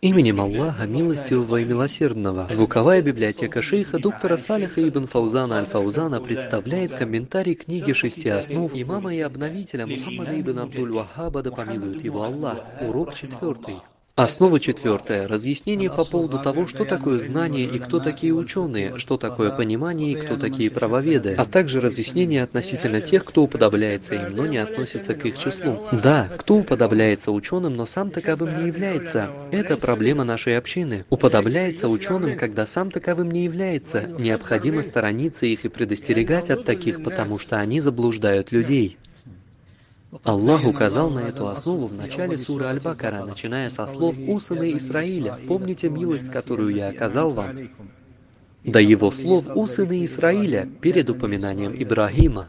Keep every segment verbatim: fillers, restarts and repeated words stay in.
Именем Аллаха, милостивого и милосердного. Звуковая библиотека шейха доктора Салиха ибн Фаузана аль-Фаузана представляет комментарий книги шести основ имама и обновителя Мухаммада ибн Абдуль-Ваххаба, да помилует его Аллах. Урок четвертый. Основа четвертая. Разъяснение по поводу того, что такое знание и кто такие ученые, что такое понимание и кто такие правоведы, а также разъяснение относительно тех, кто уподобляется им, но не относится к их числу. Да, кто уподобляется ученым, но сам таковым не является. Это проблема нашей общины. Уподобляется ученым, когда сам таковым не является. Необходимо сторониться их и предостерегать от таких, потому что они заблуждают людей. Аллах указал на эту основу в начале суры Аль-Бакара, начиная со слов «О сыны Исраиля, помните милость, которую я оказал вам». До его слов «О сыны Исраиля» перед упоминанием Ибрагима.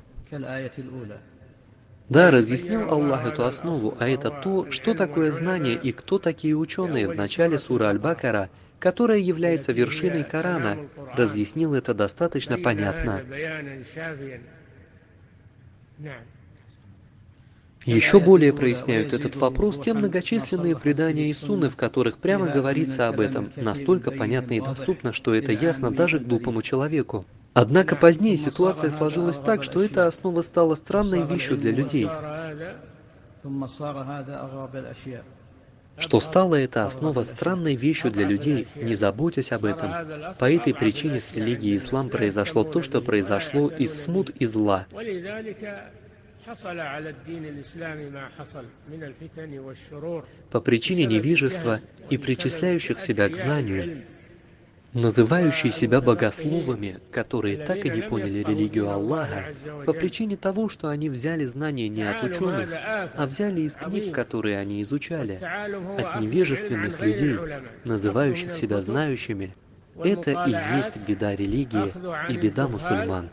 Да, разъяснил Аллах эту основу, а это то, что такое знание и кто такие ученые в начале суры Аль-Бакара, которая является вершиной Корана, разъяснил это достаточно понятно. Еще более проясняют этот вопрос те многочисленные предания и сунны, в которых прямо говорится об этом, настолько понятно и доступно, что это ясно даже глупому человеку. Однако позднее ситуация сложилась так, что эта основа стала странной вещью для людей. Что стала эта основа странной вещью для людей, не заботясь об этом. По этой причине с религией ислам произошло то, что произошло из смут и зла. По причине невежества и причисляющих себя к знанию, называющие себя богословами, которые так и не поняли религию Аллаха, по причине того, что они взяли знания не от ученых, а взяли из книг, которые они изучали, от невежественных людей, называющих себя знающими. Это и есть беда религии и беда мусульман.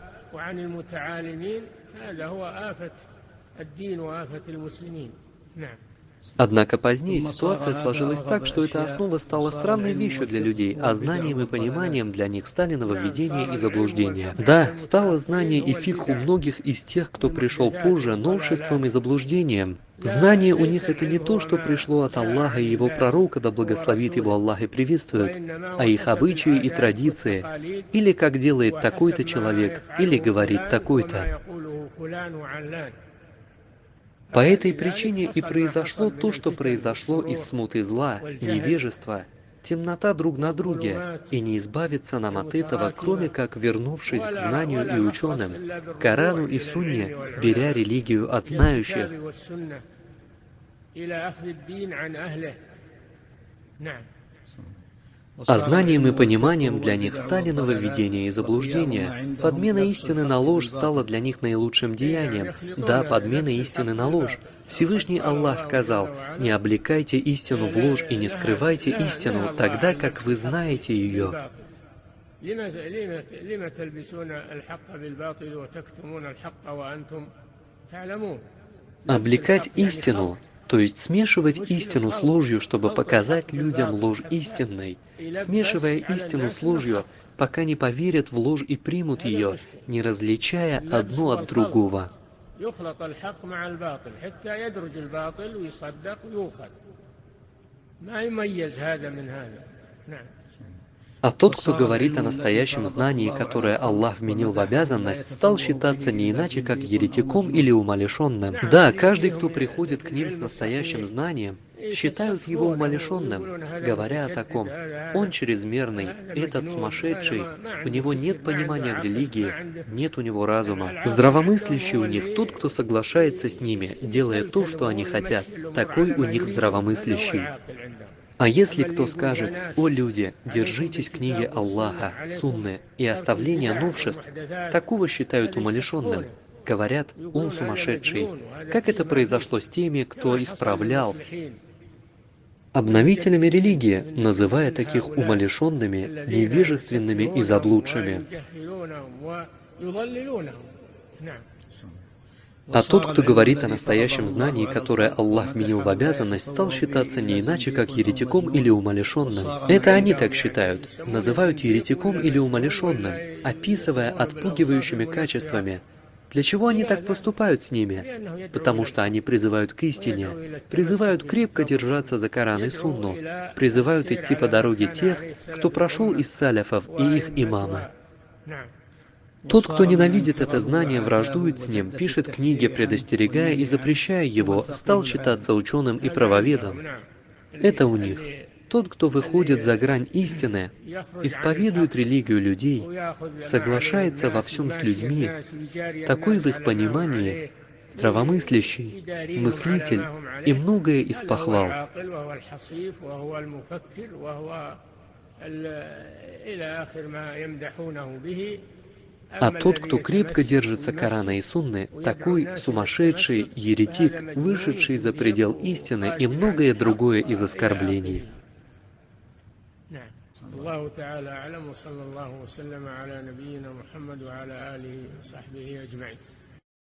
Однако позднее ситуация сложилась так, что эта основа стала странной вещью для людей, а знанием и пониманием для них стали нововведения и заблуждения. Да, стало знание и фикх у многих из тех, кто пришел позже, новшеством и заблуждением. Знание у них это не то, что пришло от Аллаха и его пророка, да благословит его Аллах и приветствует, а их обычаи и традиции, или как делает такой-то человек, или говорит такой-то. По этой причине и произошло то, что произошло из смуты зла, невежества, темнота друг на друге, и не избавиться нам от этого, кроме как вернувшись к знанию и ученым, Корану и Сунне, беря религию от знающих. А знанием и пониманием для них стали нововведения и заблуждения. Подмена истины на ложь стала для них наилучшим деянием. Да, подмена истины на ложь. Всевышний Аллах сказал: «Не облекайте истину в ложь и не скрывайте истину, тогда как вы знаете ее». Облекать истину, то есть смешивать истину с ложью, чтобы показать людям ложь истинной, смешивая истину с ложью, пока не поверят в ложь и примут ее, не различая одно от другого. А тот, кто говорит о настоящем знании, которое Аллах вменил в обязанность, стал считаться не иначе, как еретиком или умалишенным. Да, каждый, кто приходит к ним с настоящим знанием, считают его умалишенным, говоря о таком: он чрезмерный, этот сумасшедший, у него нет понимания в религии, нет у него разума. Здравомыслящий у них тот, кто соглашается с ними, делая то, что они хотят, такой у них здравомыслящий. А если кто скажет: «О люди, держитесь книги Аллаха, сунны и оставления новшеств», такого считают умалишенным. Говорят: «Он сумасшедший». Как это произошло с теми, кто исправлял обновителями религии, называя таких умалишенными, невежественными и заблудшими. А тот, кто говорит о настоящем знании, которое Аллах вменил в обязанность, стал считаться не иначе, как еретиком или умалишенным. Это они так считают, называют еретиком или умалишенным, описывая отпугивающими качествами. Для чего они так поступают с ними? Потому что они призывают к истине, призывают крепко держаться за Коран и Сунну, призывают идти по дороге тех, кто прошел из саляфов и их имамы. Тот, кто ненавидит это знание, враждует с ним, пишет книги, предостерегая и запрещая его, стал считаться ученым и правоведом. Это у них. Тот, кто выходит за грань истины, исповедует религию людей, соглашается во всем с людьми, такой в их понимании здравомыслящий, мыслитель и многое из похвал. А тот, кто крепко держится Корана и Сунны, такой сумасшедший еретик, вышедший за предел истины и многое другое из оскорблений. الله تعالى أعلم وصلى الله وسلم على نبينا محمد وعلى آله وصحبه أجمعين.